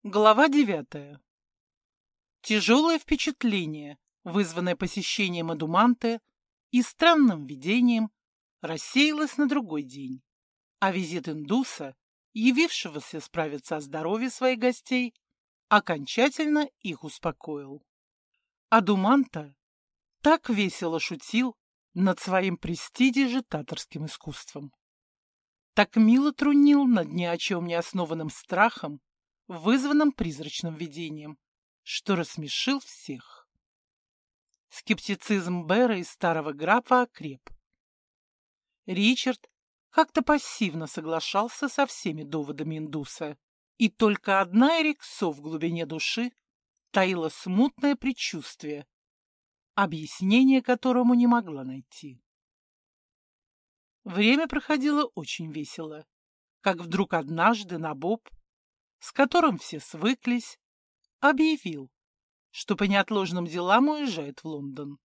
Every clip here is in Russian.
Глава 9. Тяжелое впечатление, вызванное посещением Адуманте и странным видением, рассеялось на другой день, а визит индуса, явившегося справиться о здоровье своих гостей, окончательно их успокоил. Адуманта так весело шутил над своим престидижитаторским искусством, так мило трунил над ни о чем не основанным страхом, вызванным призрачным видением, что рассмешил всех. Скептицизм Бэра и старого графа окреп. Ричард как-то пассивно соглашался со всеми доводами индуса, и только одна Эриксо в глубине души таила смутное предчувствие, объяснение которому не могла найти. Время проходило очень весело, как вдруг однажды Набоб, с которым все свыклись, объявил, что по неотложным делам уезжает в Лондон,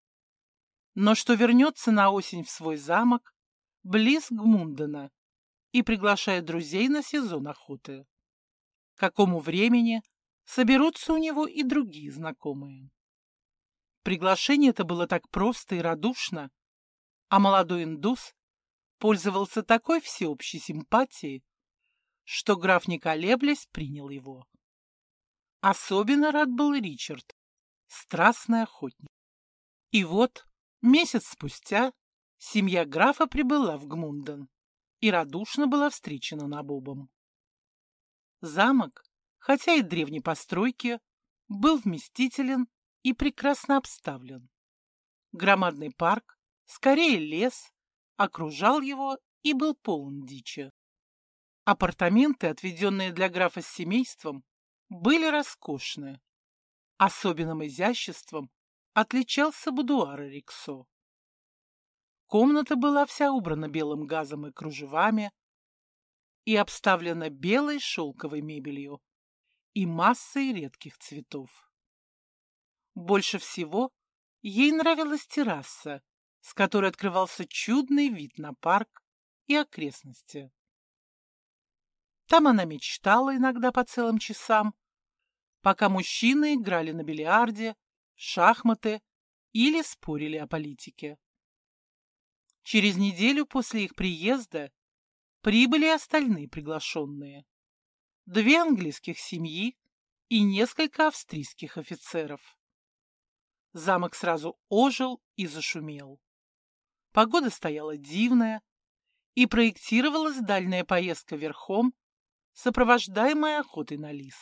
но что вернется на осень в свой замок близ Гмундена и приглашает друзей на сезон охоты. К какому времени соберутся у него и другие знакомые. Приглашение это было так просто и радушно, а молодой индус пользовался такой всеобщей симпатией, что граф, не колеблясь, принял его. Особенно рад был Ричард, страстный охотник. И вот, месяц спустя, семья графа прибыла в Гмунден и радушно была встречена Набобом. Замок, хотя и древней постройки, был вместителен и прекрасно обставлен. Громадный парк, скорее лес, окружал его и был полон дичи. Апартаменты, отведенные для графа с семейством, были роскошные. Особенным изяществом отличался будуар Эриксо. Комната была вся убрана белым газом и кружевами и обставлена белой шелковой мебелью и массой редких цветов. Больше всего ей нравилась терраса, с которой открывался чудный вид на парк и окрестности. Там она мечтала иногда по целым часам, пока мужчины играли на бильярде, в шахматы или спорили о политике. Через неделю после их приезда прибыли остальные приглашенные. 2 английских семьи и несколько австрийских офицеров. Замок сразу ожил и зашумел. Погода стояла дивная, и проектировалась дальняя поездка верхом, сопровождаемая охотой на лис.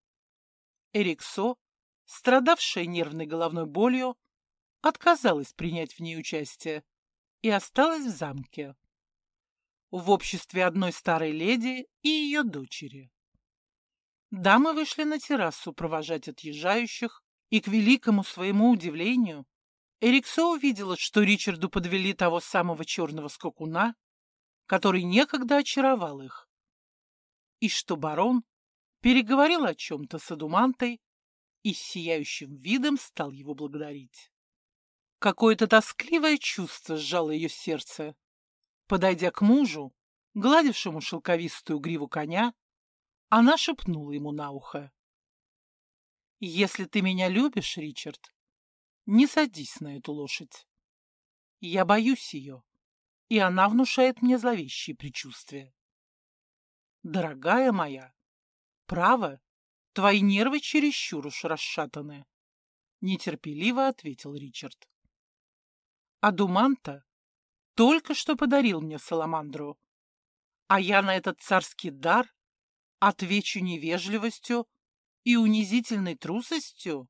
Эриксо, страдавшая нервной головной болью, отказалась принять в ней участие и осталась в замке, в обществе одной старой леди и ее дочери. Дамы вышли на террасу провожать отъезжающих, и, к великому своему удивлению, Эриксо увидела, что Ричарду подвели того самого черного скакуна, который некогда очаровал их, и что барон переговорил о чем-то с Адумантой и с сияющим видом стал его благодарить. Какое-то тоскливое чувство сжало ее сердце. Подойдя к мужу, гладившему шелковистую гриву коня, она шепнула ему на ухо: «Если ты меня любишь, Ричард, не садись на эту лошадь. Я боюсь ее, и она внушает мне зловещие предчувствия. Дорогая моя, право, твои нервы чересчур уж расшатаны», — нетерпеливо ответил Ричард. «Адуманта только что подарил мне саламандру, а я на этот царский дар отвечу невежливостью и унизительной трусостью?»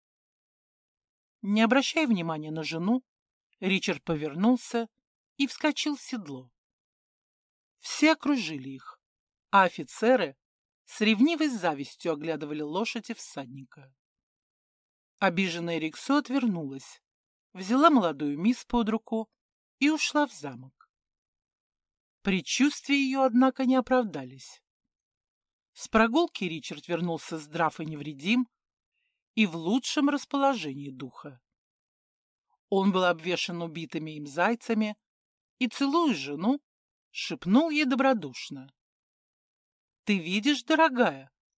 Не обращая внимания на жену, Ричард повернулся и вскочил в седло. Все окружили их, а офицеры с ревнивой завистью оглядывали лошадь и всадника. Обиженная Риксо отвернулась, взяла молодую мисс под руку и ушла в замок. Предчувствия ее, однако, не оправдались. С прогулки Ричард вернулся здрав и невредим и в лучшем расположении духа. Он был обвешан убитыми им зайцами и, целуя жену, шепнул ей добродушно: «Ты видишь, дорогая,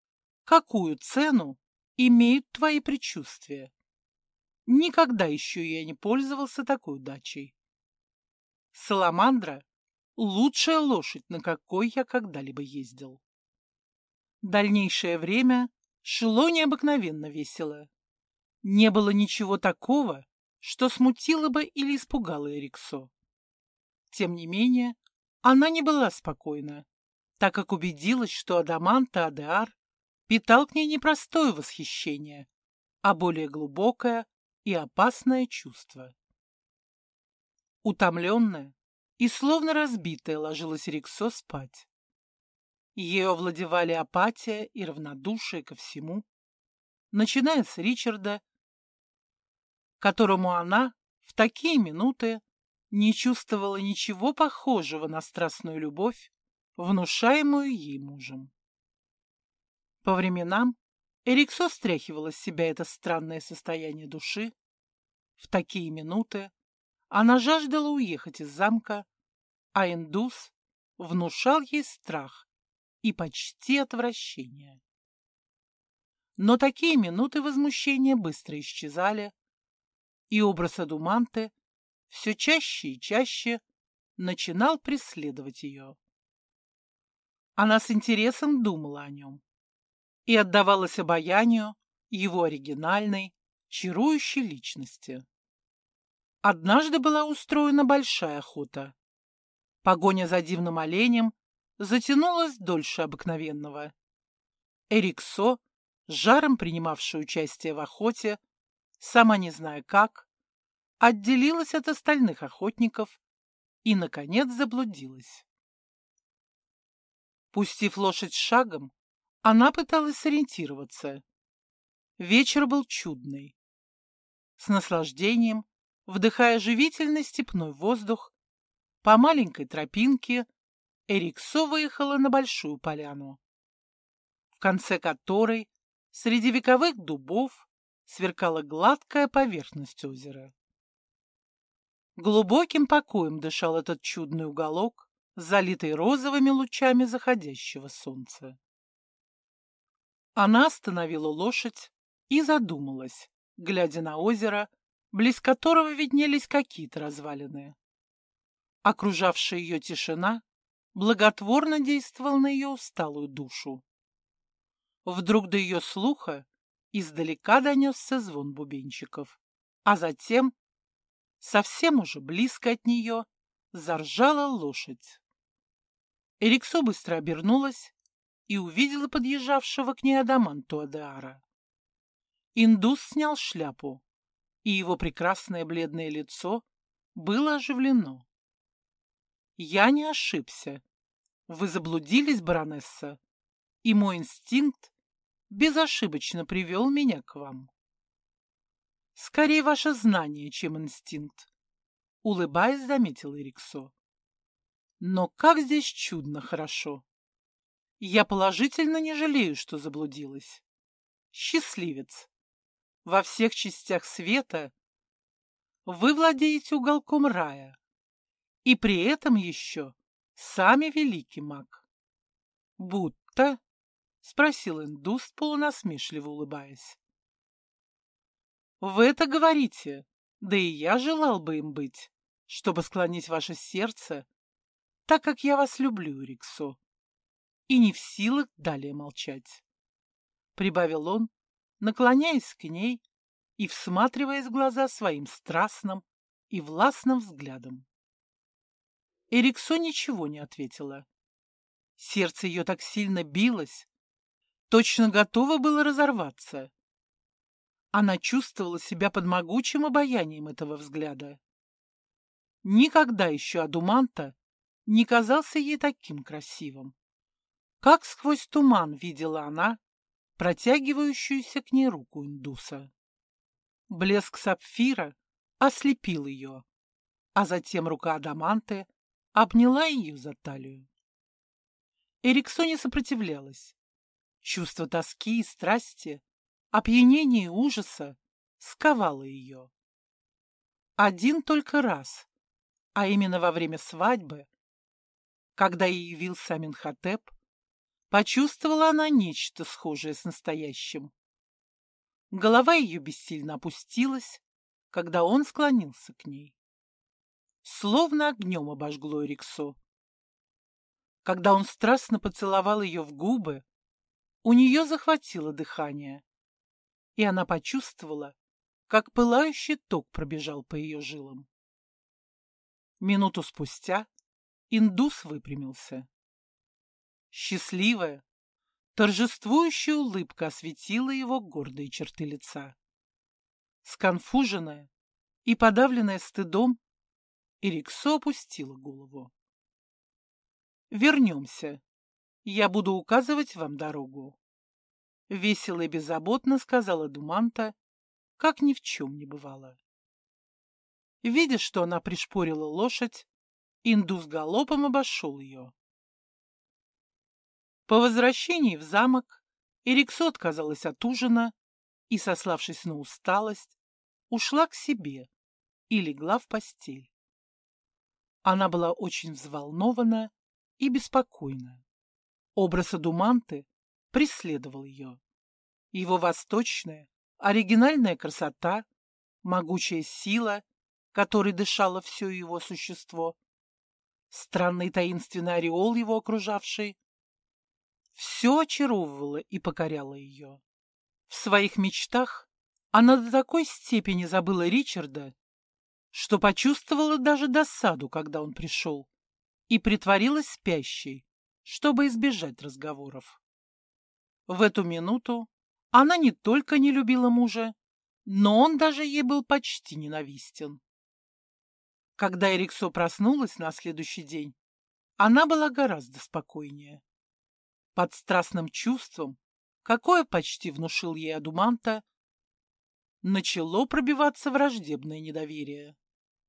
какую цену имеют твои предчувствия. Никогда еще я не пользовался такой удачей. Саламандра — лучшая лошадь, на какой я когда-либо ездил. Дальнейшее время шло необыкновенно весело. Не было ничего такого, что смутило бы или испугало Эриксо. Тем не менее, она не была спокойна, так как убедилась, что Адаманта Адеар питал к ней не простое восхищение, а более глубокое и опасное чувство. Утомленная и словно разбитая ложилась Эриксо спать. Ею овладевали апатия и равнодушие ко всему, начиная с Ричарда, которому она в такие минуты не чувствовала ничего похожего на страстную любовь, внушаемую ей мужем. По временам Эриксо стряхивала с себя это странное состояние души. В такие минуты она жаждала уехать из замка, а индус внушал ей страх и почти отвращение. Но такие минуты возмущения быстро исчезали, и образ Адуманты все чаще и чаще начинал преследовать ее. Она с интересом думала о нем и отдавалась обаянию его оригинальной, чарующей личности. Однажды была устроена большая охота. Погоня за дивным оленем затянулась дольше обыкновенного. Эриксо, с жаром принимавшая участие в охоте, сама не зная как, отделилась от остальных охотников и, наконец, заблудилась. Пустив лошадь шагом, она пыталась сориентироваться. Вечер был чудный. С наслаждением, вдыхая живительный степной воздух, по маленькой тропинке Эриксо выехала на большую поляну, в конце которой среди вековых дубов сверкала гладкая поверхность озера. Глубоким покоем дышал этот чудный уголок, залитый розовыми лучами заходящего солнца. Она остановила лошадь и задумалась, глядя на озеро, близ которого виднелись какие-то развалины. Окружавшая ее тишина благотворно действовала на ее усталую душу. Вдруг до ее слуха издалека донесся звон бубенчиков, а затем, совсем уже близко от нее, заржала лошадь. Эриксо быстро обернулась и увидела подъезжавшего к ней Адаманту Адеара. Индус снял шляпу, и его прекрасное бледное лицо было оживлено. «Я не ошибся. Вы заблудились, баронесса, и мой инстинкт безошибочно привел меня к вам». «Скорее ваше знание, чем инстинкт», — улыбаясь, заметил Эриксо. «Но как здесь чудно хорошо! Я положительно не жалею, что заблудилась. Счастливец! Во всех частях света вы владеете уголком рая, и при этом еще сами великий маг». «Будто?» — спросил индус, полунасмешливо улыбаясь. «Вы это говорите, да и я желал бы им быть, чтобы склонить ваше сердце, так как я вас люблю, Эриксо, и не в силах далее молчать», — прибавил он, наклоняясь к ней и всматриваясь в глаза своим страстным и властным взглядом. Эриксо ничего не ответила. Сердце ее так сильно билось, точно готово было разорваться. Она чувствовала себя под могучим обаянием этого взгляда. Никогда еще Адуманта не казался ей таким красивым. Как сквозь туман видела она протягивающуюся к ней руку индуса. Блеск сапфира ослепил ее, а затем рука Адаманты обняла ее за талию. Эриксо не сопротивлялась. Чувство тоски и страсти, опьянения и ужаса сковало ее. Один только раз, а именно во время свадьбы, когда ей явился Аменхотеп, почувствовала она нечто схожее с настоящим. Голова ее бессильно опустилась, когда он склонился к ней. Словно огнем обожгло Эриксо. Когда он страстно поцеловал ее в губы, у нее захватило дыхание, и она почувствовала, как пылающий ток пробежал по ее жилам. Минуту спустя индус выпрямился. Счастливая, торжествующая улыбка осветила его гордые черты лица. Сконфуженная и подавленная стыдом, Эриксо опустила голову. «Вернемся. Я буду указывать вам дорогу», — весело и беззаботно сказала Думанта, как ни в чем не бывало. Видя, что она пришпорила лошадь, индус галопом обошел ее. По возвращении в замок Эриксо отказалась от ужина и, сославшись на усталость, ушла к себе и легла в постель. Она была очень взволнована и беспокойна. Образ Адуманты преследовал ее. Его восточная, оригинальная красота, могучая сила, которой дышало все его существо, странный таинственный ореол его окружавший, все очаровывало и покоряло ее. В своих мечтах она до такой степени забыла Ричарда, что почувствовала даже досаду, когда он пришел, и притворилась спящей, чтобы избежать разговоров. В эту минуту она не только не любила мужа, но он даже ей был почти ненавистен. Когда Эриксо проснулась на следующий день, она была гораздо спокойнее. Под страстным чувством, какое почти внушил ей Адуманта, начало пробиваться враждебное недоверие.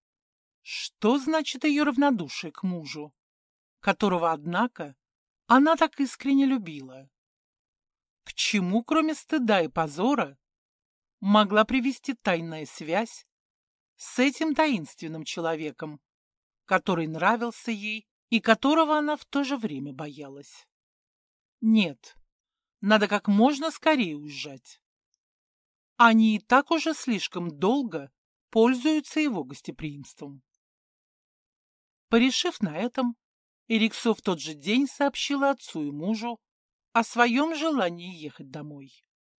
Что значит ее равнодушие к мужу, которого, однако, она так искренне любила? К чему, кроме стыда и позора, могла привести тайная связь с этим таинственным человеком, который нравился ей и которого она в то же время боялась? Нет, надо как можно скорее уезжать. Они и так уже слишком долго пользуются его гостеприимством. Порешив на этом, Эриксо в тот же день сообщила отцу и мужу о своем желании ехать домой.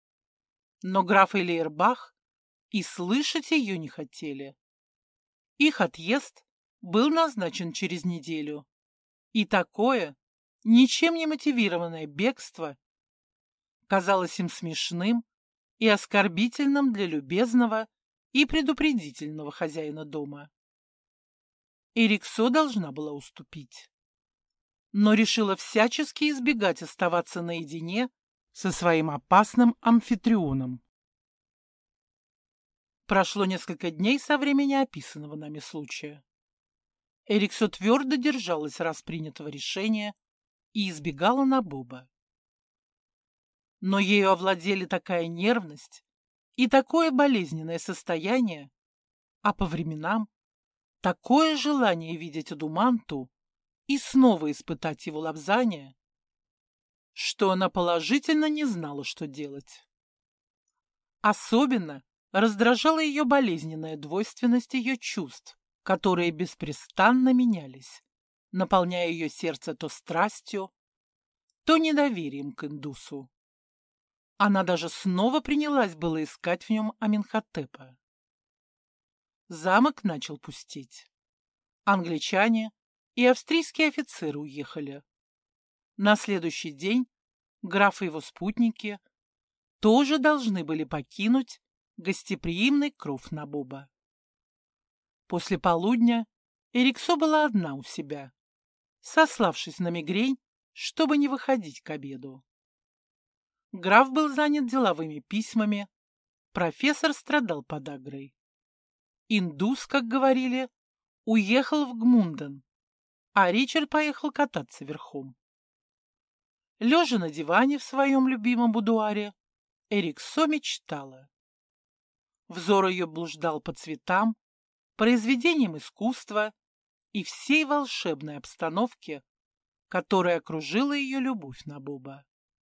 Но граф и Лейербах и слышать ее не хотели. Их отъезд был назначен через неделю, и такое, ничем не мотивированное бегство казалось им смешным и оскорбительным для любезного и предупредительного хозяина дома. Эриксо должна была уступить, но решила всячески избегать оставаться наедине со своим опасным амфитрионом. Прошло несколько дней со времени описанного нами случая. Эриксо твердо держалась распринятого решения и избегала Набоба. Но ею овладели такая нервность и такое болезненное состояние, а по временам такое желание видеть Адуманту и снова испытать его лобзание, что она положительно не знала, что делать. Особенно раздражала ее болезненная двойственность ее чувств, которые беспрестанно менялись, наполняя ее сердце то страстью, то недоверием к индусу. Она даже снова принялась было искать в нем Аменхотепа. Замок начал пустеть. Англичане и австрийские офицеры уехали. На следующий день граф и его спутники тоже должны были покинуть гостеприимный кров Набоба. После полудня Эриксо была одна у себя, сославшись на мигрень, чтобы не выходить к обеду. Граф был занят деловыми письмами, профессор страдал подагрой. Индус, как говорили, уехал в Гмунден, а Ричард поехал кататься верхом. Лежа на диване в своем любимом будуаре, Эриксо мечтала. Взор ее блуждал по цветам, произведениям искусства и всей волшебной обстановке, которой окружила ее любовь на Боба.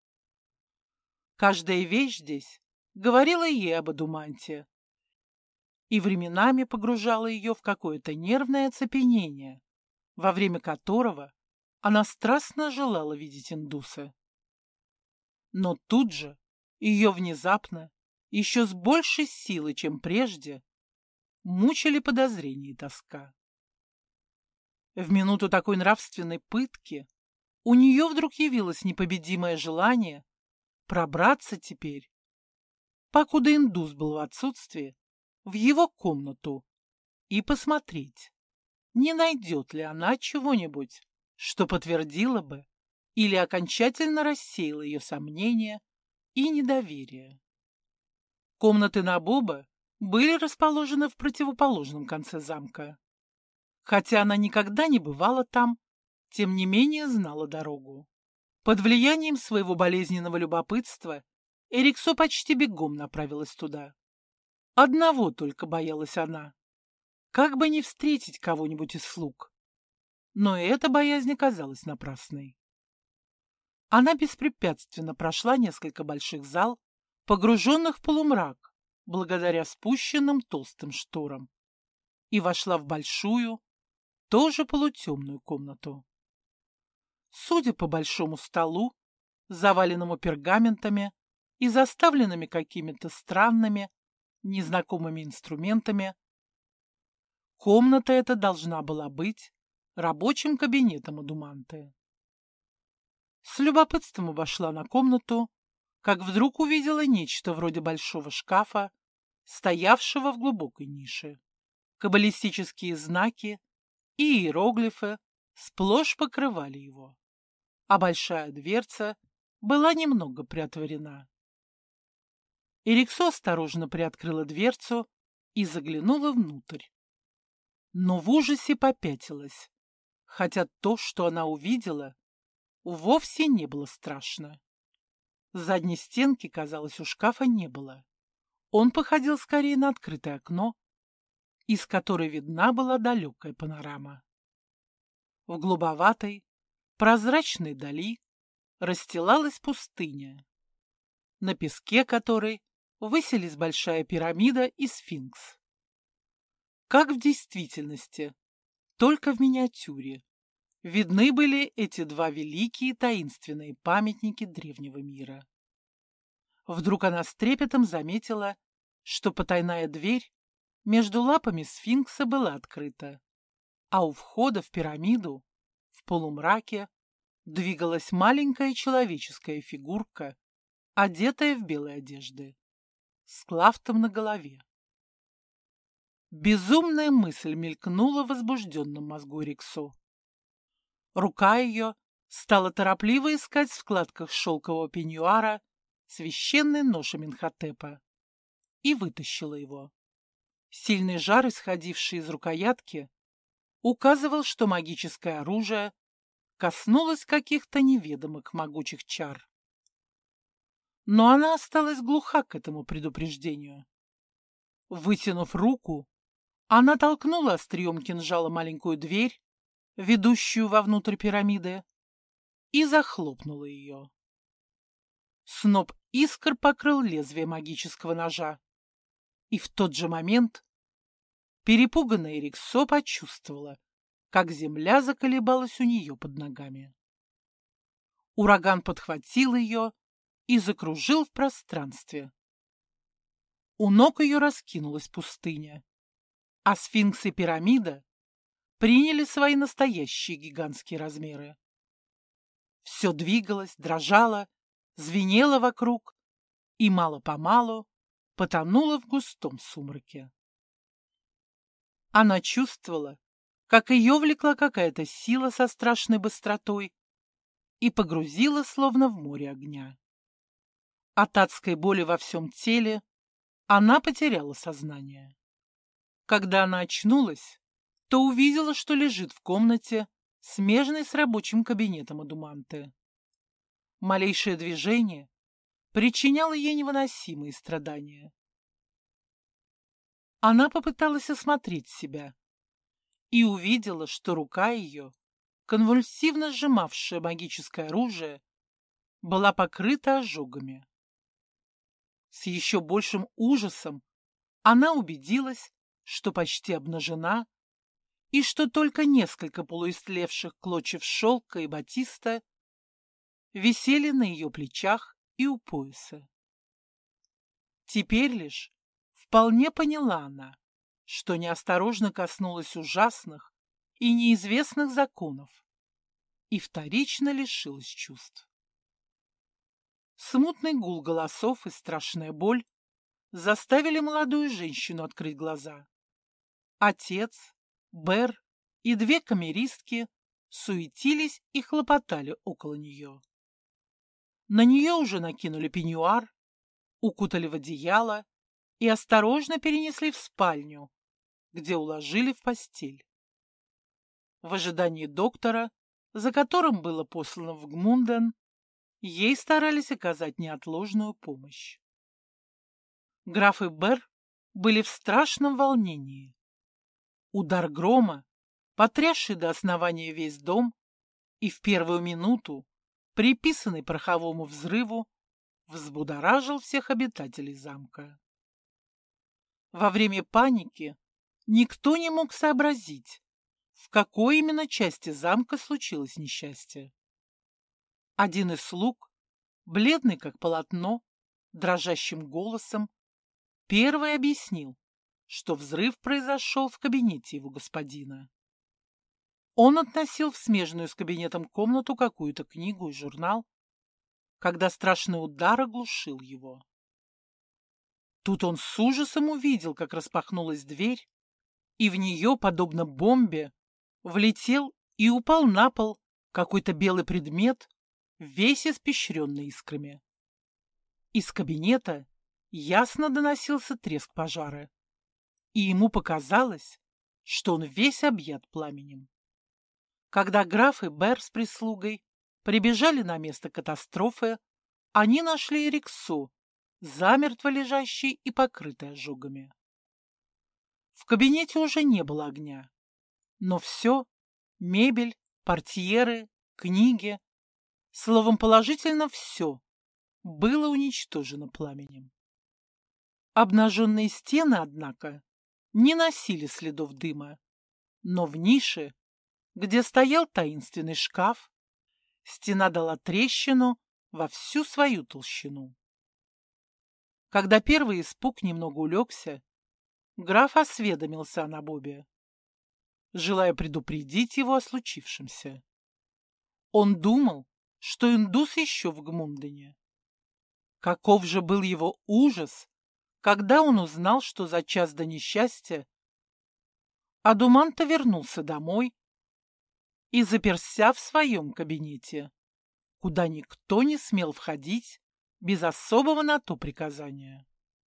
Каждая вещь здесь говорила ей об Адуманте и временами погружала ее в какое-то нервное оцепенение, во время которого она страстно желала видеть индуса. Но тут же ее внезапно, еще с большей силой, чем прежде, мучили подозрения и тоска. В минуту такой нравственной пытки у нее вдруг явилось непобедимое желание пробраться теперь, покуда индус был в отсутствии, в его комнату и посмотреть, не найдет ли она чего-нибудь, что подтвердило бы или окончательно рассеяло ее сомнения и недоверие. Комнаты Набоба были расположены в противоположном конце замка. Хотя она никогда не бывала там, тем не менее знала дорогу. Под влиянием своего болезненного любопытства Эриксо почти бегом направилась туда. Одного только боялась она, как бы не встретить кого-нибудь из слуг. Но и эта боязнь оказалась напрасной. Она беспрепятственно прошла несколько больших зал, погруженных в полумрак, благодаря спущенным толстым шторам, и вошла в большую, тоже полутемную комнату. Судя по большому столу, заваленному пергаментами и заставленными какими-то странными, незнакомыми инструментами, комната эта должна была быть рабочим кабинетом Адуманте. С любопытством обошла на комнату, как вдруг увидела нечто вроде большого шкафа, стоявшего в глубокой нише. Каббалистические знаки и иероглифы сплошь покрывали его, а большая дверца была немного приотворена. Эриксо осторожно приоткрыла дверцу и заглянула внутрь. Но в ужасе попятилась, хотя то, что она увидела, вовсе не было страшно. Задней стенки, казалось, у шкафа не было. Он походил скорее на открытое окно, из которой видна была далекая панорама. В голубоватой, прозрачной дали расстилалась пустыня, на песке которой высились большая пирамида и сфинкс. Как в действительности, только в миниатюре, видны были эти два великие таинственные памятники древнего мира. Вдруг она с трепетом заметила, что потайная дверь между лапами сфинкса была открыта, а у входа в пирамиду, в полумраке, двигалась маленькая человеческая фигурка, одетая в белые одежды, с клафтом на голове. Безумная мысль мелькнула в возбужденном мозгу Эриксо. Рука ее стала торопливо искать в складках шелкового пеньюара священный нож Аменхотепа и вытащила его. Сильный жар, исходивший из рукоятки, указывал, что магическое оружие коснулось каких-то неведомых могучих чар. Но она осталась глуха к этому предупреждению. Вытянув руку, она толкнула острием кинжала маленькую дверь, ведущую вовнутрь пирамиды, и захлопнула ее. Сноп искр покрыл лезвие магического ножа, и в тот же момент перепуганная Эриксо почувствовала, как земля заколебалась у нее под ногами. Ураган подхватил ее и закружил в пространстве. У ног ее раскинулась пустыня, а сфинкс и пирамида приняли свои настоящие гигантские размеры. Все двигалось, дрожало, звенело вокруг и мало-помалу потонуло в густом сумраке. Она чувствовала, как ее влекла какая-то сила со страшной быстротой и погрузила словно в море огня. От адской боли во всем теле она потеряла сознание. Когда она очнулась, то увидела, что лежит в комнате, смежной с рабочим кабинетом Адуманте. Малейшее движение причиняло ей невыносимые страдания. Она попыталась осмотреть себя и увидела, что рука ее конвульсивно сжимавшая магическое оружие, была покрыта ожогами. С еще большим ужасом она убедилась, что почти обнажена, и что только несколько полуистлевших клочьев шелка и батиста висели на ее плечах и у пояса. Теперь лишь вполне поняла она, что неосторожно коснулась ужасных и неизвестных законов и вторично лишилась чувств. Смутный гул голосов и страшная боль заставили молодую женщину открыть глаза. Отец, Бер и две камеристки суетились и хлопотали около нее. На нее уже накинули пеньюар, укутали в одеяло и осторожно перенесли в спальню, где уложили в постель. В ожидании доктора, за которым было послано в Гмунден, ей старались оказать неотложную помощь. Граф и Бер были в страшном волнении. Удар грома, потрясший до основания весь дом, и в первую минуту, приписанный пороховому взрыву, взбудоражил всех обитателей замка. Во время паники никто не мог сообразить, в какой именно части замка случилось несчастье. Один из слуг, бледный как полотно, дрожащим голосом, первый объяснил, что взрыв произошел в кабинете его господина. Он относил в смежную с кабинетом комнату какую-то книгу и журнал, когда страшный удар оглушил его. Тут он с ужасом увидел, как распахнулась дверь, и в нее, подобно бомбе, влетел и упал на пол какой-то белый предмет, весь испещренный искрами. Из кабинета ясно доносился треск пожара, и ему показалось, что он весь объят пламенем. Когда граф и Бер с прислугой прибежали на место катастрофы, они нашли Риксу, замертво лежащей и покрытой ожогами. В кабинете уже не было огня, но все — мебель, портьеры, книги, словом, положительно все — было уничтожено пламенем. Обнаженные стены, однако, не носили следов дыма, но в нише, где стоял таинственный шкаф, стена дала трещину во всю свою толщину. Когда первый испуг немного улегся, граф осведомился о Набобе, желая предупредить его о случившемся. Он думал, что индус еще в Гмундене. Каков же был его ужас, когда он узнал, что за час до несчастья Адуманта вернулся домой и заперся в своем кабинете, куда никто не смел входить без особого на то приказания.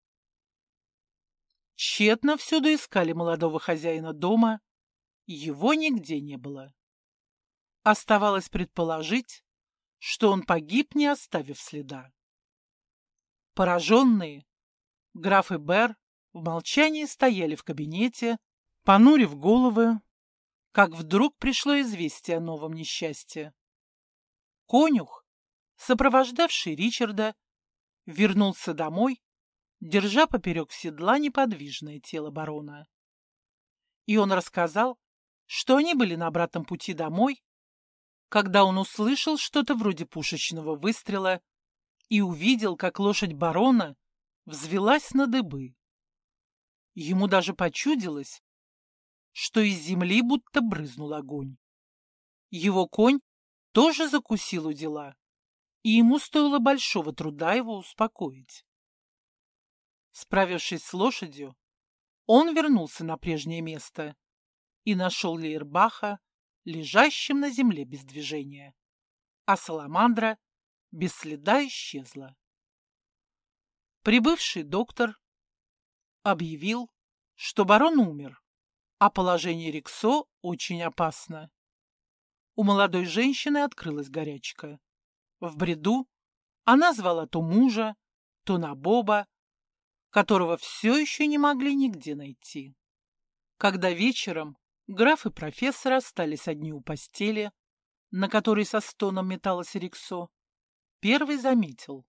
Тщетно всюду искали молодого хозяина дома, его нигде не было. Оставалось предположить, что он погиб, не оставив следа. Пораженные, граф и Бер в молчании стояли в кабинете, понурив головы, как вдруг пришло известие о новом несчастье. Конюх, сопровождавший Ричарда, вернулся домой, держа поперек седла неподвижное тело барона. И он рассказал, что они были на обратном пути домой, когда он услышал что-то вроде пушечного выстрела и увидел, как лошадь барона взвелась на дыбы. Ему даже почудилось, что из земли будто брызнул огонь. Его конь тоже закусил у дела, и ему стоило большого труда его успокоить. Справившись с лошадью, он вернулся на прежнее место и нашел Лейербаха лежащим на земле без движения, а Саламандра без следа исчезла. Прибывший доктор объявил, что барон умер, а положение Риксо очень опасно. У молодой женщины открылась горячка. В бреду она звала то мужа, то Набоба, которого все еще не могли нигде найти. Когда вечером граф и профессор остались одни у постели, на которой со стоном металась Риксо, первый заметил.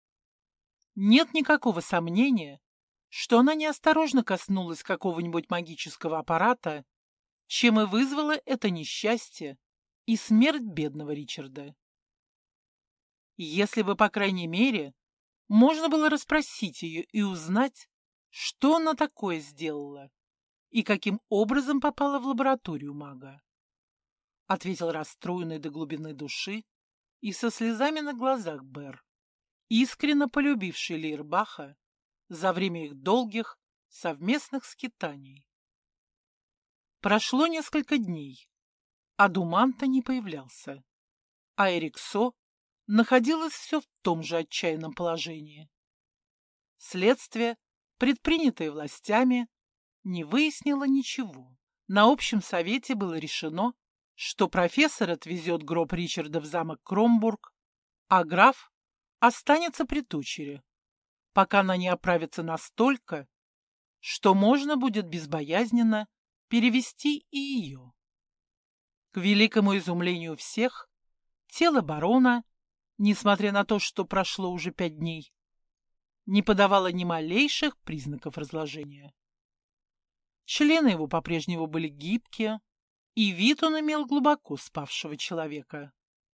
Нет никакого сомнения, что она неосторожно коснулась какого-нибудь магического аппарата, чем и вызвало это несчастье и смерть бедного Ричарда. Если бы, по крайней мере, можно было расспросить ее и узнать, что она такое сделала и каким образом попала в лабораторию мага, ответил расстроенный до глубины души и со слезами на глазах Бер, искренне полюбивший Лейрбаха за время их долгих совместных скитаний. Прошло несколько дней, а Думанта не появлялся, а Эриксо находилась все в том же отчаянном положении. Следствие, предпринятое властями, не выяснило ничего. На общем совете было решено, что профессор отвезет гроб Ричарда в замок Кромбург, а граф останется при дочери, пока она не оправится настолько, что можно будет безбоязненно перевести и ее. К великому изумлению всех, тело барона, несмотря на то, что прошло уже 5 дней, не подавало ни малейших признаков разложения. Члены его по-прежнему были гибкие, и вид он имел глубоко спавшего человека.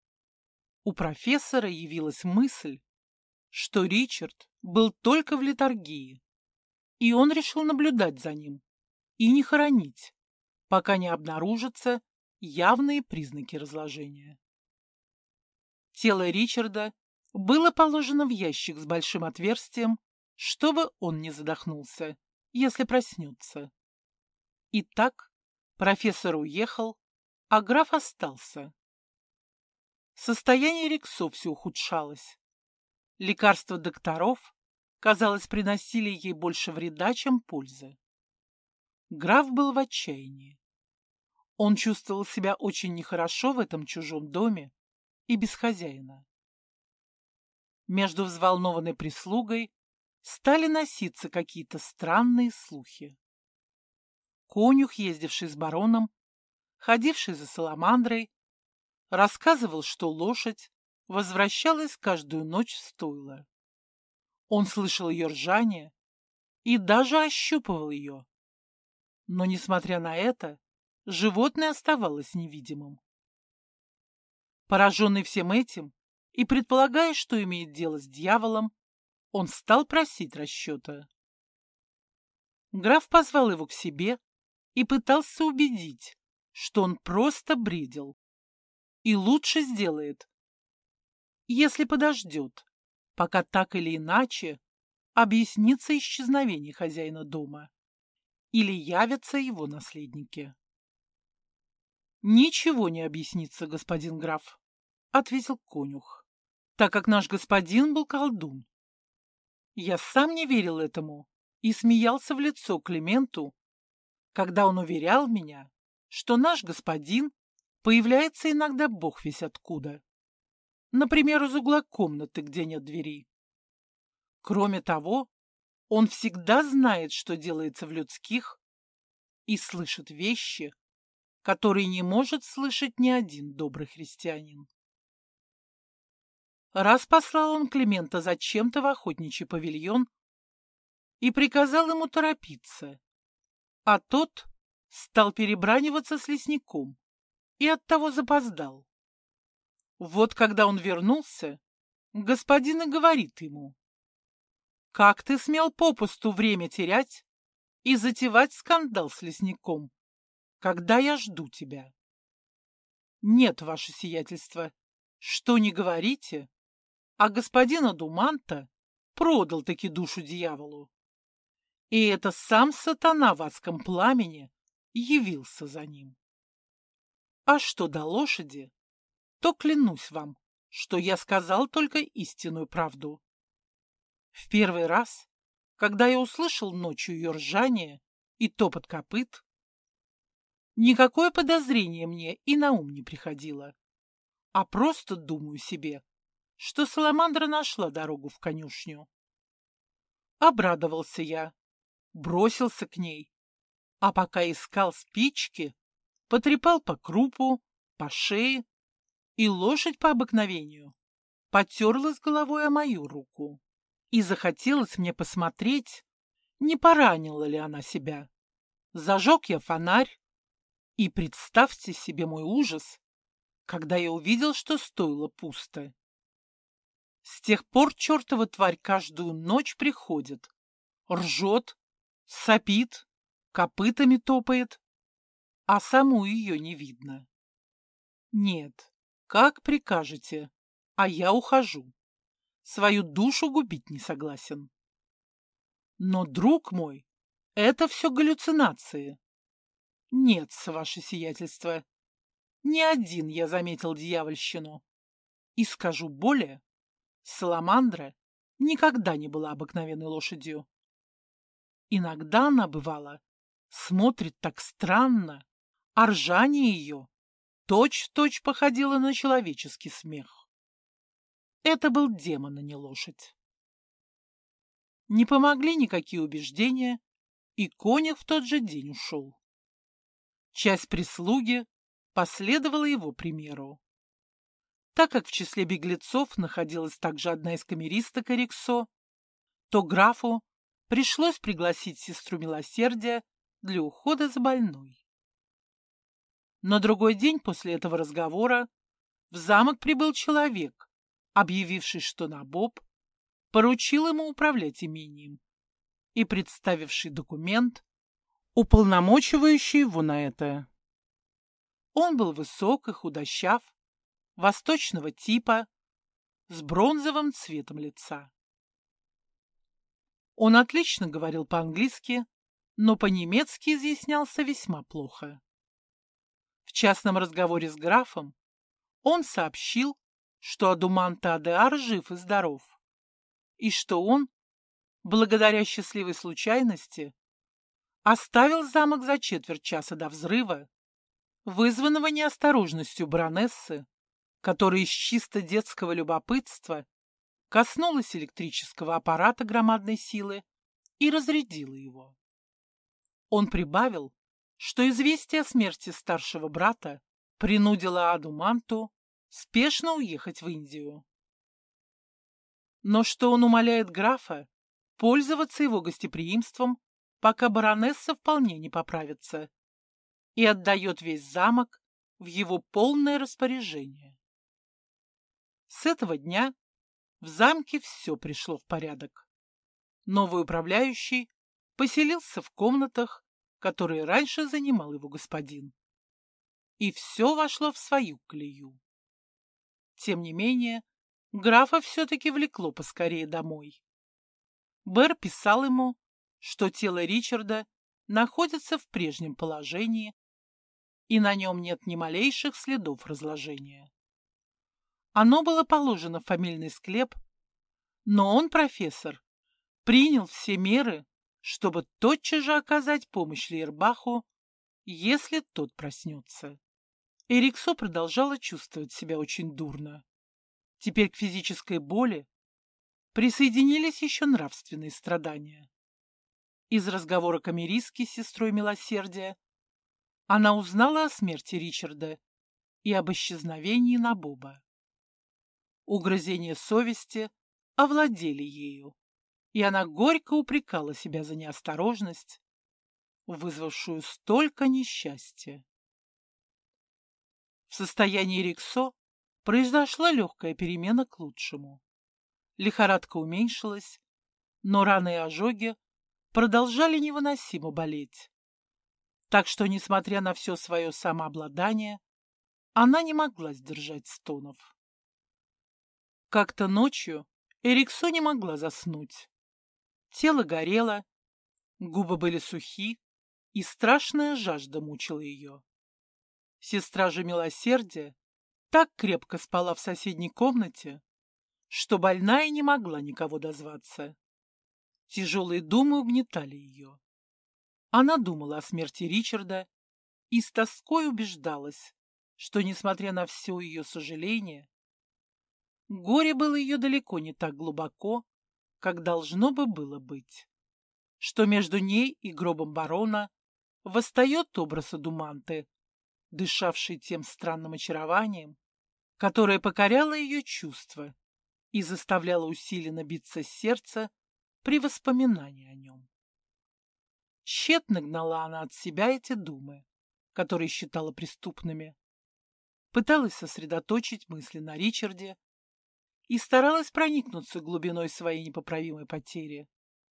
У профессора явилась мысль, что Ричард был только в летаргии, и он решил наблюдать за ним и не хоронить, пока не обнаружатся явные признаки разложения. Тело Ричарда было положено в ящик с большим отверстием, чтобы он не задохнулся, если проснется. Итак, профессор уехал, а граф остался. Состояние Риксо все ухудшалось. Лекарства докторов, казалось, приносили ей больше вреда, чем пользы. Граф был в отчаянии. Он чувствовал себя очень нехорошо в этом чужом доме и без хозяина. Между взволнованной прислугой стали носиться какие-то странные слухи. Конюх, ездивший с бароном, ходивший за саламандрой, рассказывал, что лошадь возвращалась каждую ночь в стойло. Он слышал ее ржание и даже ощупывал ее. Но, несмотря на это, животное оставалось невидимым. Пораженный всем этим и предполагая, что имеет дело с дьяволом, он стал просить расчета. Граф позвал его к себе и пытался убедить, что он просто бредил и лучше сделает, если подождет, пока так или иначе объяснится исчезновение хозяина дома или явятся его наследники. «Ничего не объяснится, господин граф», — ответил конюх, «так как наш господин был колдун. Я сам не верил этому и смеялся в лицо Клименту, когда он уверял меня, что наш господин появляется иногда бог весть откуда, например, из угла комнаты, где нет двери. Кроме того, он всегда знает, что делается в людских, и слышит вещи, которые не может слышать ни один добрый христианин. Раз послал он Климента зачем-то в охотничий павильон и приказал ему торопиться, а тот стал перебраниваться с лесником и оттого запоздал. Вот когда он вернулся, господин и говорит ему: «Как ты смел попусту время терять и затевать скандал с лесником, когда я жду тебя?» «Нет, ваше сиятельство, что не говорите, а господина Думанта продал-таки душу дьяволу. И это сам сатана в адском пламени явился за ним. А что до лошади, то клянусь вам, что я сказал только истинную правду. В первый раз, когда я услышал ночью ее ржание и топот копыт, никакое подозрение мне и на ум не приходило, а просто думаю себе, что саламандра нашла дорогу в конюшню. Обрадовался я, бросился к ней, а пока искал спички, потрепал по крупу, по шее и лошадь по обыкновению потерлась головой о мою руку, и захотелось мне посмотреть, не поранила ли она себя. Зажег я фонарь, и представьте себе мой ужас, когда я увидел, что стойло пусто. С тех пор чертова тварь каждую ночь приходит, ржет, сопит, копытами топает, а саму ее не видно. Нет, как прикажете, а я ухожу. Свою душу губить не согласен. Но, друг мой, это все галлюцинации. Нет, ваше сиятельство, не один я заметил дьявольщину. И скажу более, Саламандра никогда не была обыкновенной лошадью. Иногда она, бывала, смотрит так странно, а ржание ее точь-в-точь походило на человеческий смех. Это был демон, а не лошадь. Не помогли никакие убеждения, и конюх в тот же день ушел. Часть прислуги последовала его примеру. Так как в числе беглецов находилась также одна из камеристок Эриксо, то графу пришлось пригласить сестру милосердия для ухода за больной. На другой день после этого разговора в замок прибыл человек, объявивший, что Набоб поручил ему управлять имением и представивший документ, уполномочивающий его на это. Он был высок и худощав, восточного типа, с бронзовым цветом лица. Он отлично говорил по-английски, но по-немецки изъяснялся весьма плохо. В частном разговоре с графом он сообщил, что Адумант-Адеар жив и здоров, и что он, благодаря счастливой случайности, оставил замок за четверть часа до взрыва, вызванного неосторожностью баронессы, которая из чисто детского любопытства коснулась электрического аппарата громадной силы и разрядила его. Он прибавил, что известие о смерти старшего брата принудило Адуманту спешно уехать в Индию. Но что он умоляет графа пользоваться его гостеприимством, пока баронесса вполне не поправится, и отдает весь замок в его полное распоряжение. С этого дня в замке все пришло в порядок. Новый управляющий поселился в комнатах, которые раньше занимал его господин. И все вошло в свою колею. Тем не менее, графа все-таки влекло поскорее домой. Бэр писал ему, что тело Ричарда находится в прежнем положении, и на нем нет ни малейших следов разложения. Оно было положено в фамильный склеп, но он, профессор, принял все меры, чтобы тотчас же оказать помощь Лейербаху, если тот проснется. Эриксо продолжала чувствовать себя очень дурно. Теперь к физической боли присоединились еще нравственные страдания. Из разговора камеристки с сестрой милосердия она узнала о смерти Ричарда и об исчезновении Набоба. Угрызения совести овладели ею, и она горько упрекала себя за неосторожность, вызвавшую столько несчастья. В состоянии Риксо произошла легкая перемена к лучшему. Лихорадка уменьшилась, но раны и ожоги продолжали невыносимо болеть. Так что, несмотря на все свое самообладание, она не могла сдержать стонов. Как-то ночью Эриксо не могла заснуть. Тело горело, губы были сухи, и страшная жажда мучила ее. Сестра же милосердия так крепко спала в соседней комнате, что больная не могла никого дозваться. Тяжелые думы угнетали ее. Она думала о смерти Ричарда и с тоской убеждалась, что, несмотря на все ее сожаление, горе было ее далеко не так глубоко, как должно бы было быть, что между ней и гробом барона восстает образ Адуманты, дышавший тем странным очарованием, которое покоряло ее чувства и заставляло усиленно биться сердце при воспоминании о нем. Тщетно гнала она от себя эти думы, которые считала преступными, пыталась сосредоточить мысли на Ричарде и старалась проникнуться глубиной своей непоправимой потери.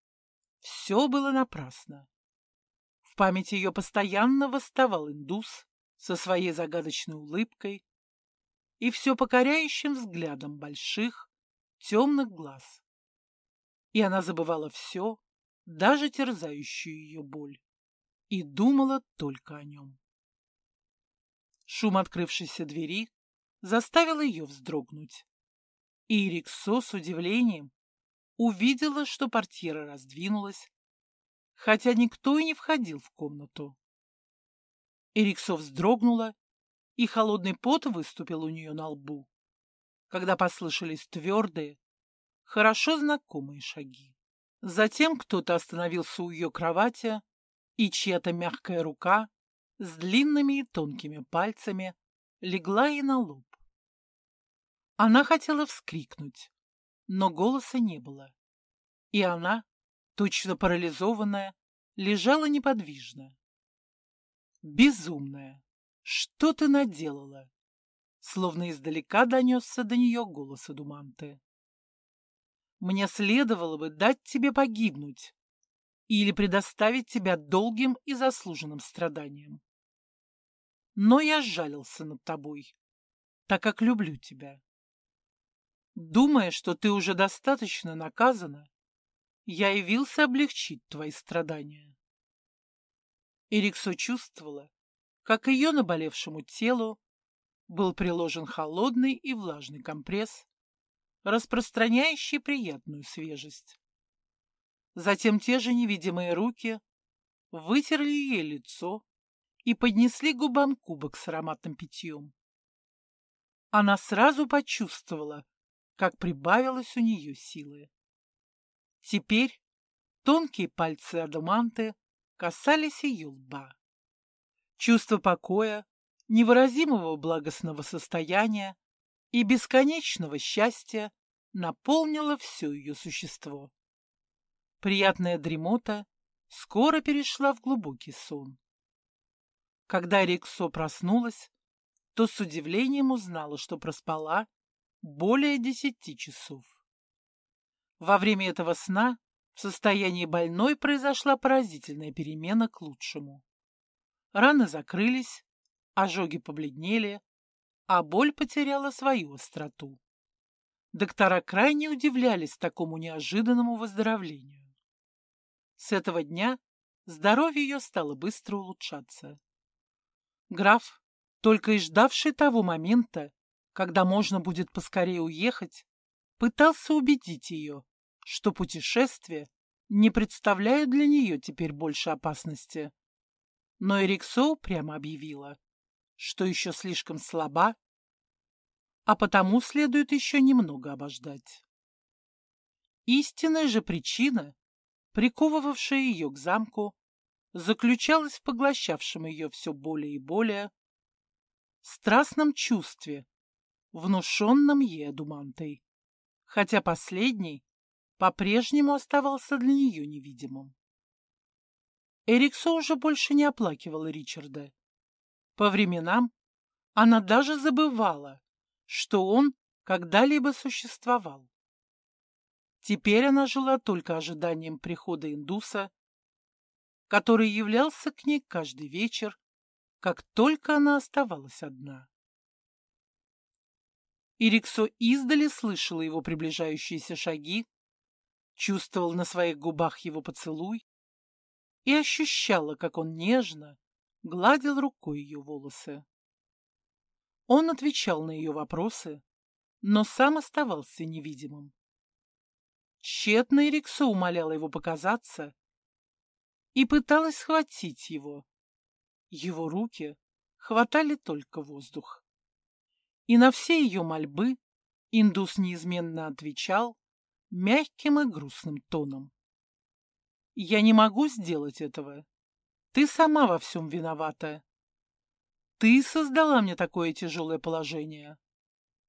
Все было напрасно. В памяти ее постоянно восставал индус со своей загадочной улыбкой и все покоряющим взглядом больших, темных глаз. И она забывала все, даже терзающую ее боль, и думала только о нем. Шум открывшейся двери заставил ее вздрогнуть, и Ириксо с удивлением увидела, что портьера раздвинулась, хотя никто и не входил в комнату. Ириксо вздрогнула, и холодный пот выступил у нее на лбу, когда послышались твердые, хорошо знакомые шаги. Затем кто-то остановился у ее кровати, и чья-то мягкая рука с длинными и тонкими пальцами легла ей на лоб. Она хотела вскрикнуть, но голоса не было, и она, точно парализованная, лежала неподвижно. «Безумная! Что ты наделала?» Словно издалека донесся до нее голос Эдуманте. «Мне следовало бы дать тебе погибнуть или предоставить тебя долгим и заслуженным страданиям. Но я сжалился над тобой, так как люблю тебя. Думая, что ты уже достаточно наказана, я явился облегчить твои страдания». Эриксо чувствовала, как ее наболевшему телу был приложен холодный и влажный компресс, распространяющий приятную свежесть. Затем те же невидимые руки вытерли ей лицо и поднесли к губам кубок с ароматным питьем. Она сразу почувствовала, как прибавилось у нее силы. Теперь тонкие пальцы Адаманты касались ее лба. Чувство покоя, невыразимого благостного состояния и бесконечного счастья наполнило все ее существо. Приятная дремота скоро перешла в глубокий сон. Когда Риксо проснулась, то с удивлением узнала, что проспала более 10 часов. Во время этого сна в состоянии больной произошла поразительная перемена к лучшему. Раны закрылись, ожоги побледнели, а боль потеряла свою остроту. Доктора крайне удивлялись такому неожиданному выздоровлению. С этого дня здоровье ее стало быстро улучшаться. Граф, только и ждавший того момента, когда можно будет поскорее уехать, пытался убедить ее, что путешествия не представляют для нее теперь больше опасности. Но Эриксо прямо объявила, что еще слишком слаба, а потому следует еще немного обождать. Истинная же причина, приковывавшая ее к замку, заключалась в поглощавшем ее все более и более страстном чувстве, внушенном ей Адумантой, хотя последний по-прежнему оставался для нее невидимым. Эриксо уже больше не оплакивала Ричарда. По временам она даже забывала, что он когда-либо существовал. Теперь она жила только ожиданием прихода индуса, который являлся к ней каждый вечер, как только она оставалась одна. Ириксо издали слышала его приближающиеся шаги, чувствовала на своих губах его поцелуй и ощущала, как он нежно гладил рукой ее волосы. Он отвечал на ее вопросы, но сам оставался невидимым. Тщетно Ириксо умоляла его показаться и пыталась схватить его. Его руки хватали только воздух. И на все ее мольбы индус неизменно отвечал мягким и грустным тоном. «Я не могу сделать этого. Ты сама во всем виновата. Ты создала мне такое тяжелое положение.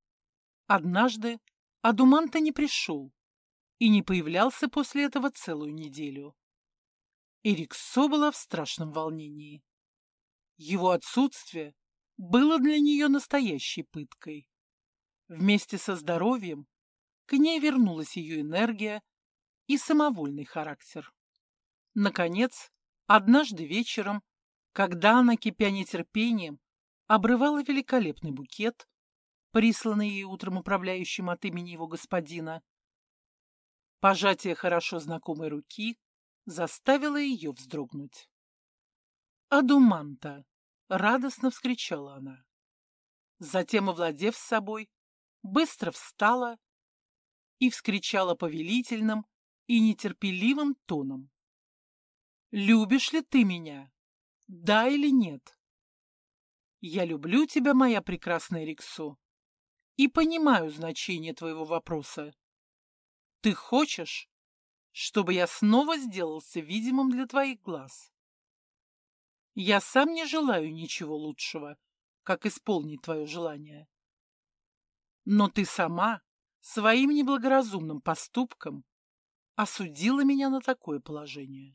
Однажды Адуманта не пришел и не появлялся после этого целую неделю. Эриксо была в страшном волнении. Его отсутствие было для нее настоящей пыткой. Вместе со здоровьем к ней вернулась ее энергия и самовольный характер. Наконец, однажды вечером, когда она, кипя нетерпением, обрывала великолепный букет, присланный ей утром управляющим от имени его господина, пожатие хорошо знакомой руки заставило ее вздрогнуть. «Адуманта!» — радостно вскричала она. Затем, овладев собой, быстро встала и вскричала повелительным и нетерпеливым тоном: «Любишь ли ты меня? Да или нет?» «Я люблю тебя, моя прекрасная Риксо, и понимаю значение твоего вопроса. Ты хочешь, чтобы я снова сделался видимым для твоих глаз? Я сам не желаю ничего лучшего, как исполнить твое желание. Но ты сама своим неблагоразумным поступком осудила меня на такое положение».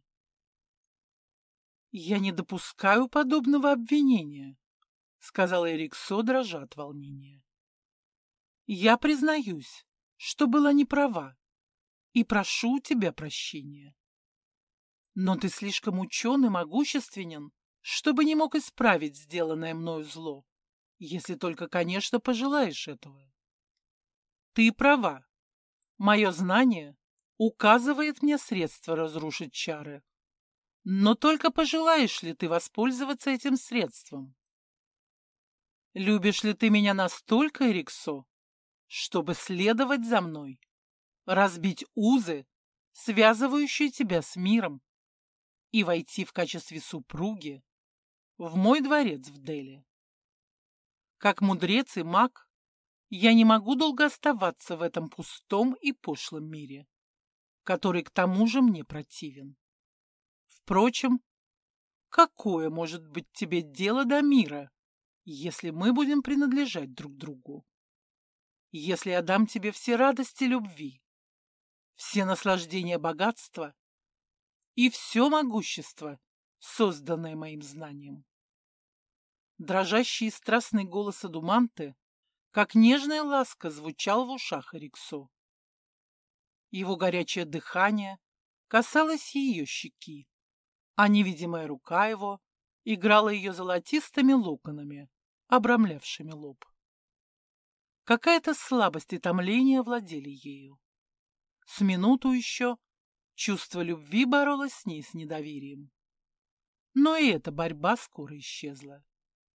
«Я не допускаю подобного обвинения», — сказала Эриксо, дрожа от волнения. «Я признаюсь, что была не права, и прошу у тебя прощения. Но ты слишком учен и могущественен, чтобы не мог исправить сделанное мною зло, если только, конечно, пожелаешь этого. Ты права. Мое знание указывает мне средства разрушить чары. Но только пожелаешь ли ты воспользоваться этим средством? Любишь ли ты меня настолько, Эриксо, чтобы следовать за мной, разбить узы, связывающие тебя с миром, и войти в качестве супруги в мой дворец в Дели? Как мудрец и маг, я не могу долго оставаться в этом пустом и пошлом мире, который к тому же мне противен. Впрочем, какое может быть тебе дело до мира, если мы будем принадлежать друг другу? Если я дам тебе все радости любви, все наслаждения богатства и все могущество, созданное моим знанием? Дрожащий и страстный голос Адуманты, как нежная ласка, звучал в ушах Эриксо. Его горячее дыхание касалось ее щеки, а невидимая рука его играла ее золотистыми локонами, обрамлявшими лоб. Какая-то слабость и томление владели ею. С минуту еще чувство любви боролось с ней с недоверием. Но и эта борьба скоро исчезла.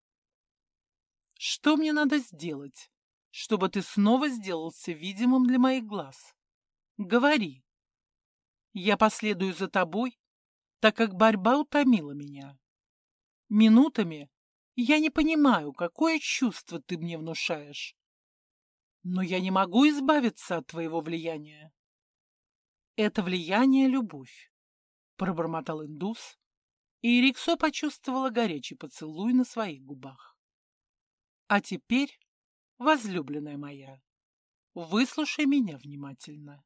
«Что мне надо сделать, чтобы ты снова сделался видимым для моих глаз? Говори. Я последую за тобой, так как борьба утомила меня. Минутами я не понимаю, какое чувство ты мне внушаешь. Но я не могу избавиться от твоего влияния». «Это влияние — любовь», — пробормотал индус, и Эриксо почувствовала горячий поцелуй на своих губах. «А теперь, возлюбленная моя, выслушай меня внимательно.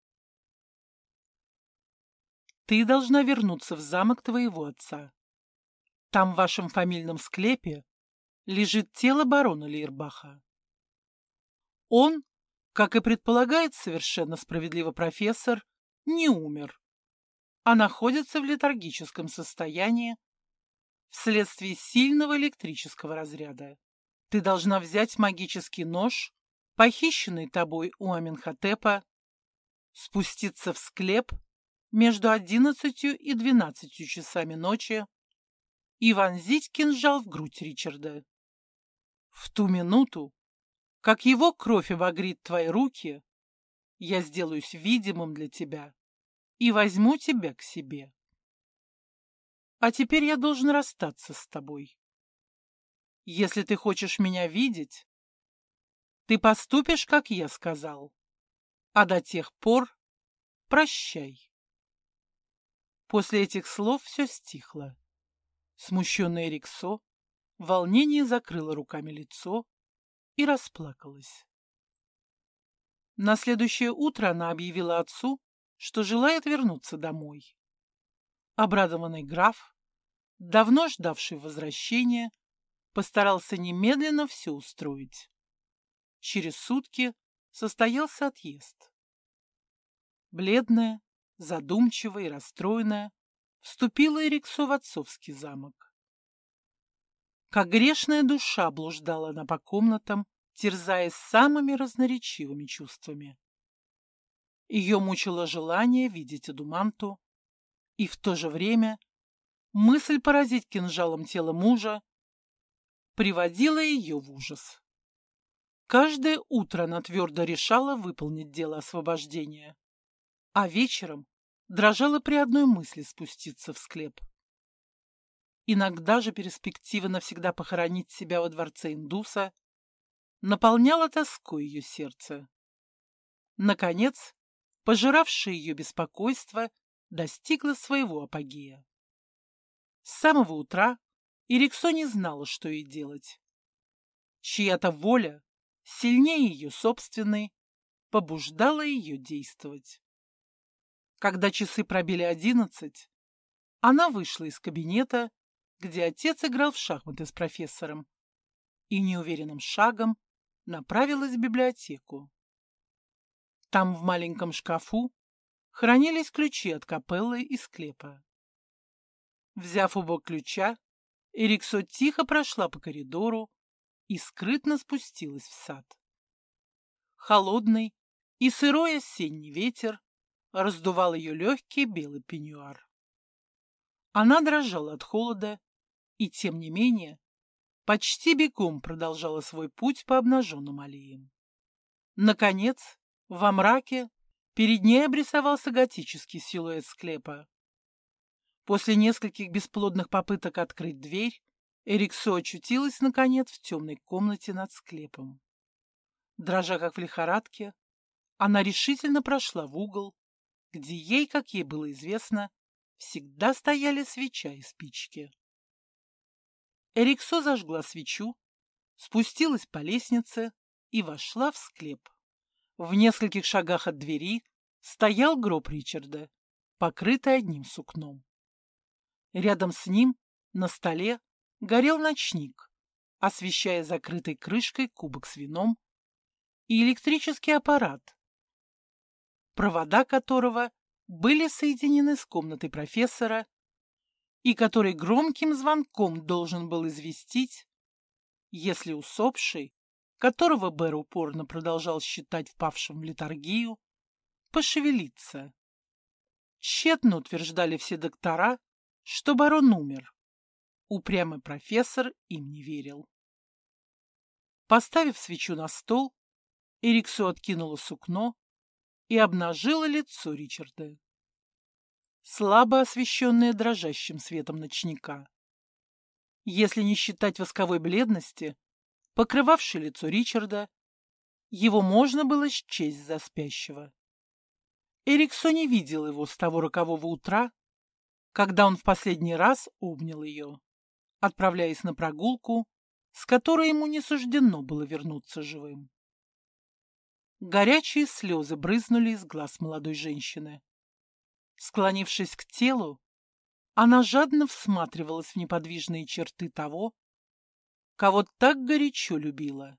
Ты должна вернуться в замок твоего отца. Там, в вашем фамильном склепе, лежит тело барона Лейрбаха. Он, как и предполагает совершенно справедливо профессор, не умер, а находится в летаргическом состоянии вследствие сильного электрического разряда. Ты должна взять магический нож, похищенный тобой у Аменхотепа, спуститься в склеп между 11 и 12 часами ночи и вонзить кинжал в грудь Ричарда. В ту минуту, как его кровь обогрит твои руки, я сделаюсь видимым для тебя и возьму тебя к себе. А теперь я должен расстаться с тобой. Если ты хочешь меня видеть, ты поступишь, как я сказал, а до тех пор прощай». После этих слов все стихло. Смущенная Риксо в волнении закрыла руками лицо и расплакалась. На следующее утро она объявила отцу, что желает вернуться домой. Обрадованный граф, давно ждавший возвращения, постарался немедленно все устроить. Через сутки состоялся отъезд. Бледная, задумчивая и расстроенная, вступила Эриксо в отцовский замок. Как грешная душа блуждала она по комнатам, терзаясь самыми разноречивыми чувствами. Ее мучило желание видеть Эдуманту, и в то же время мысль поразить кинжалом тело мужа приводила ее в ужас. Каждое утро она твердо решала выполнить дело освобождения, а вечером дрожала при одной мысли спуститься в склеп. Иногда же перспектива навсегда похоронить себя во дворце Индуса наполняла тоской ее сердце. Наконец, пожиравшее ее беспокойство достигло своего апогея. С самого утра Эриксо не знала, что ей делать. Чья-то воля, сильнее ее собственной, побуждала ее действовать. Когда часы пробили 11, она вышла из кабинета, где отец играл в шахматы с профессором, и неуверенным шагом направилась в библиотеку. Там в маленьком шкафу хранились ключи от капеллы и склепа. Взяв оба ключа, Эриксо тихо прошла по коридору и скрытно спустилась в сад. Холодный и сырой осенний ветер раздувал ее легкий белый пеньюар. Она дрожала от холода и, тем не менее, почти бегом продолжала свой путь по обнаженным аллеям. Наконец, во мраке перед ней обрисовался готический силуэт склепа. После нескольких бесплодных попыток открыть дверь, Эриксо очутилась, наконец, в темной комнате над склепом. Дрожа как в лихорадке, она решительно прошла в угол, где ей, как ей было известно, всегда стояли свеча и спички. Эриксо зажгла свечу, спустилась по лестнице и вошла в склеп. В нескольких шагах от двери стоял гроб Ричарда, покрытый одним сукном. Рядом с ним на столе горел ночник, освещая закрытой крышкой кубок с вином и электрический аппарат, провода которого были соединены с комнатой профессора и который громким звонком должен был известить, если усопший, которого Бэр упорно продолжал считать впавшим в летаргию, пошевелиться. Тщетно утверждали все доктора, что барон умер. Упрямый профессор им не верил. Поставив свечу на стол, Эриксо откинула сукно и обнажила лицо Ричарда, слабо освещенное дрожащим светом ночника. Если не считать восковой бледности, покрывавшей лицо Ричарда, его можно было счесть за спящего. Эриксо не видел его с того рокового утра, когда он в последний раз обнял ее, отправляясь на прогулку, с которой ему не суждено было вернуться живым. Горячие слезы брызнули из глаз молодой женщины. Склонившись к телу, она жадно всматривалась в неподвижные черты того, кого так горячо любила.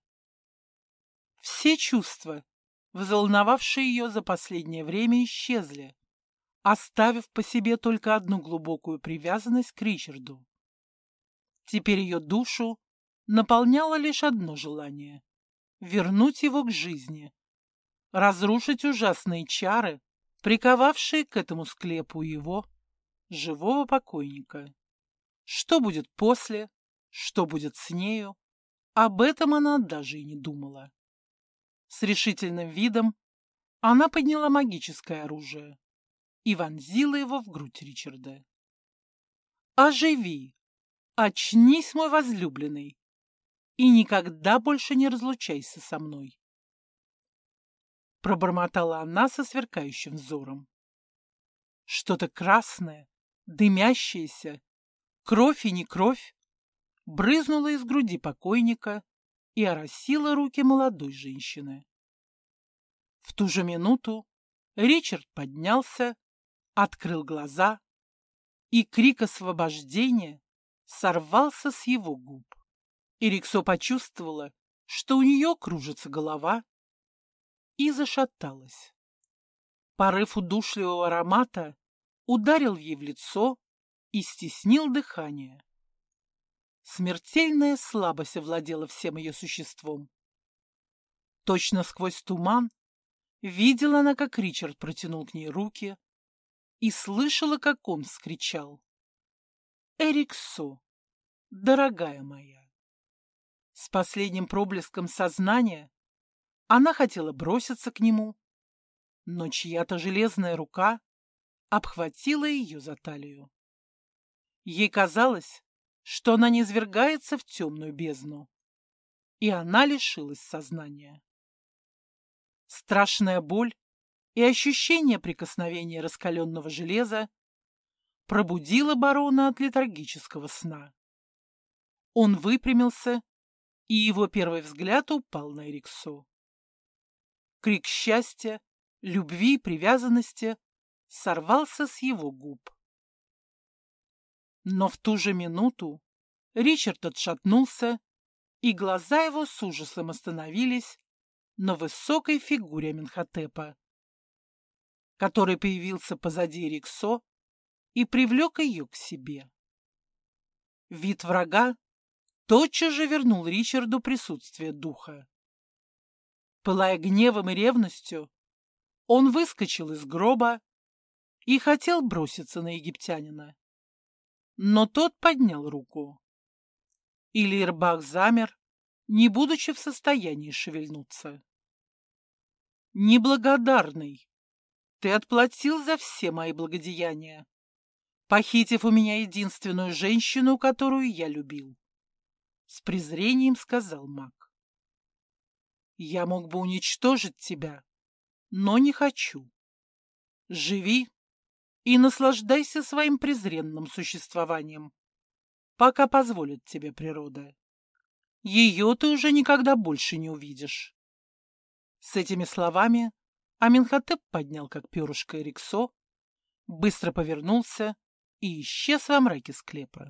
Все чувства, взволновавшие ее за последнее время, исчезли, оставив по себе только одну глубокую привязанность к Ричарду. Теперь ее душу наполняло лишь одно желание — вернуть его к жизни, разрушить ужасные чары, приковавшие к этому склепу его, живого покойника. Что будет после, что будет с нею, об этом она даже и не думала. С решительным видом она подняла магическое оружие и вонзила его в грудь Ричарда. «Оживи! Очнись, мой возлюбленный, и никогда больше не разлучайся со мной!» Пробормотала она со сверкающим взором. Что-то красное, дымящееся, кровь и не кровь, брызнуло из груди покойника и оросило руки молодой женщины. В ту же минуту Ричард поднялся, открыл глаза, и крик освобождения сорвался с его губ. Эриксо почувствовала, что у нее кружится голова, и зашаталась. Порыв удушливого аромата ударил ей в лицо и стеснил дыхание. Смертельная слабость овладела всем ее существом. Точно сквозь туман видела она, как Ричард протянул к ней руки, и слышала, как он вскричал: «Эриксо, дорогая моя!» С последним проблеском сознания она хотела броситься к нему, но чья-то железная рука обхватила ее за талию. Ей казалось, что она низвергается в темную бездну, и она лишилась сознания. Страшная боль и ощущение прикосновения раскаленного железа пробудило барона от летаргического сна. Он выпрямился, и его первый взгляд упал на Эриксо. Крик счастья, любви и привязанности сорвался с его губ. Но в ту же минуту Ричард отшатнулся, и глаза его с ужасом остановились на высокой фигуре Аменхотепа, который появился позади Эриксо и привлек ее к себе. Вид врага тотчас же вернул Ричарду присутствие духа. Пылая гневом и ревностью, он выскочил из гроба и хотел броситься на египтянина. Но тот поднял руку, и Лейрбах замер, не будучи в состоянии шевельнуться. «Неблагодарный, ты отплатил за все мои благодеяния, похитив у меня единственную женщину, которую я любил», — с презрением сказал маг. «Я мог бы уничтожить тебя, но не хочу. Живи и наслаждайся своим презренным существованием, пока позволит тебе природа. Ее ты уже никогда больше не увидишь». С этими словами Аменхотеп поднял как перышко Эриксо, быстро повернулся и исчез во мраке склепа.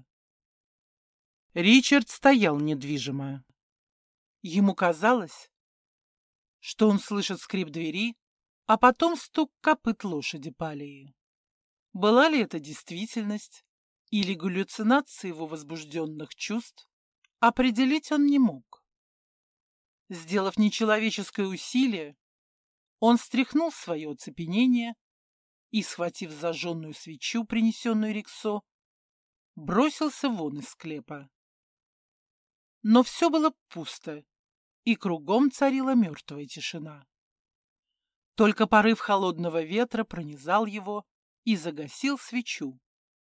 Ричард стоял недвижимо. Ему казалось, что он слышит скрип двери, а потом стук копыт лошади Палии. Была ли это действительность или галлюцинация его возбужденных чувств, определить он не мог. Сделав нечеловеческое усилие, он стряхнул свое оцепенение и, схватив зажженную свечу, принесенную Эриксо, бросился вон из склепа. Но все было пусто, и кругом царила мертвая тишина. Только порыв холодного ветра пронизал его и загасил свечу.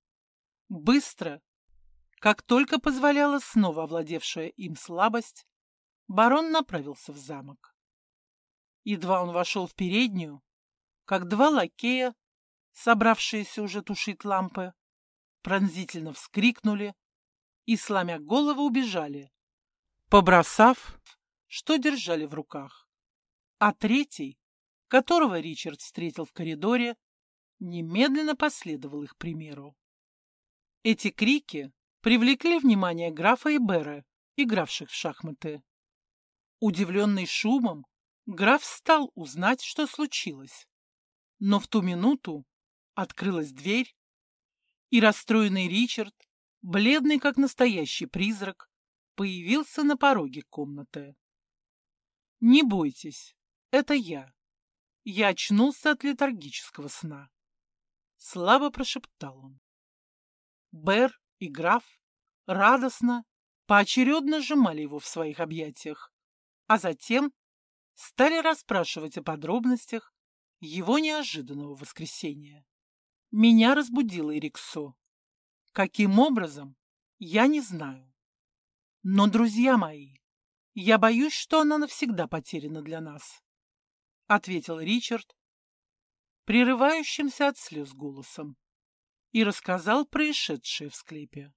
Быстро, как только позволяла снова овладевшая им слабость, барон направился в замок. Едва он вошел в переднюю, как два лакея, собравшиеся уже тушить лампы, пронзительно вскрикнули и, сломя голову, убежали, побросав, что держали в руках. А третий, которого Ричард встретил в коридоре, немедленно последовал их примеру. Эти крики привлекли внимание графа и Бера, игравших в шахматы. Удивленный шумом, граф стал узнать, что случилось. Но в ту минуту открылась дверь, и расстроенный Ричард, бледный как настоящий призрак, появился на пороге комнаты. «Не бойтесь, это я. Я очнулся от летаргического сна», — слабо прошептал он. Бер и граф радостно, поочередно сжимали его в своих объятиях, а затем стали расспрашивать о подробностях его неожиданного воскресения. Меня разбудила Эриксо. Каким образом, я не знаю. Но, друзья мои, я боюсь, что она навсегда потеряна для нас, — ответил Ричард, прерывающимся от слез голосом, и рассказал происшедшее в склепе.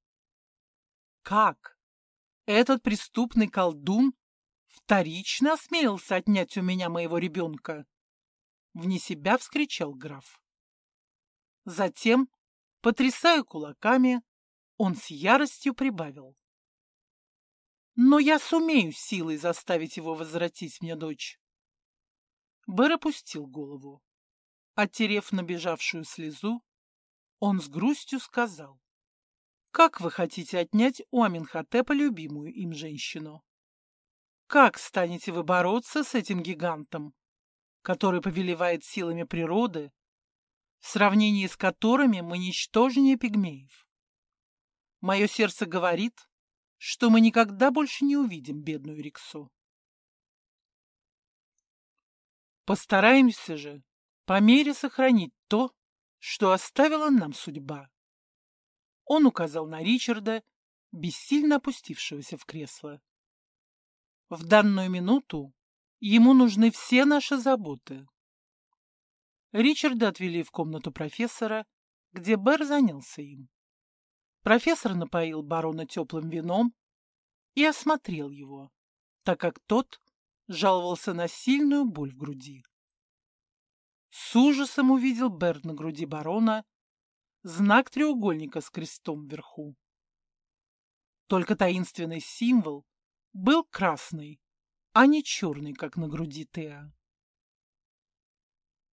Как? Этот преступный колдун вторично осмелился отнять у меня моего ребенка? вне себя вскричал граф. Затем, потрясая кулаками, он с яростью прибавил: «Но я сумею силой заставить его возвратить мне дочь». Бэр опустил голову. Оттерев набежавшую слезу, он с грустью сказал: «Как вы хотите отнять у Аменхотепа любимую им женщину? Как станете вы бороться с этим гигантом, который повелевает силами природы, в сравнении с которыми мы ничтожнее пигмеев? Мое сердце говорит, что мы никогда больше не увидим бедную Риксу. Постараемся же по мере сохранить то, что оставила нам судьба». Он указал на Ричарда, бессильно опустившегося в кресло. «В данную минуту ему нужны все наши заботы». Ричарда отвели в комнату профессора, где Бэр занялся им. Профессор напоил барона теплым вином и осмотрел его, так как тот жаловался на сильную боль в груди. С ужасом увидел Бэр на груди барона знак треугольника с крестом вверху. Только таинственный символ был красный, а не черный, как на груди Теа.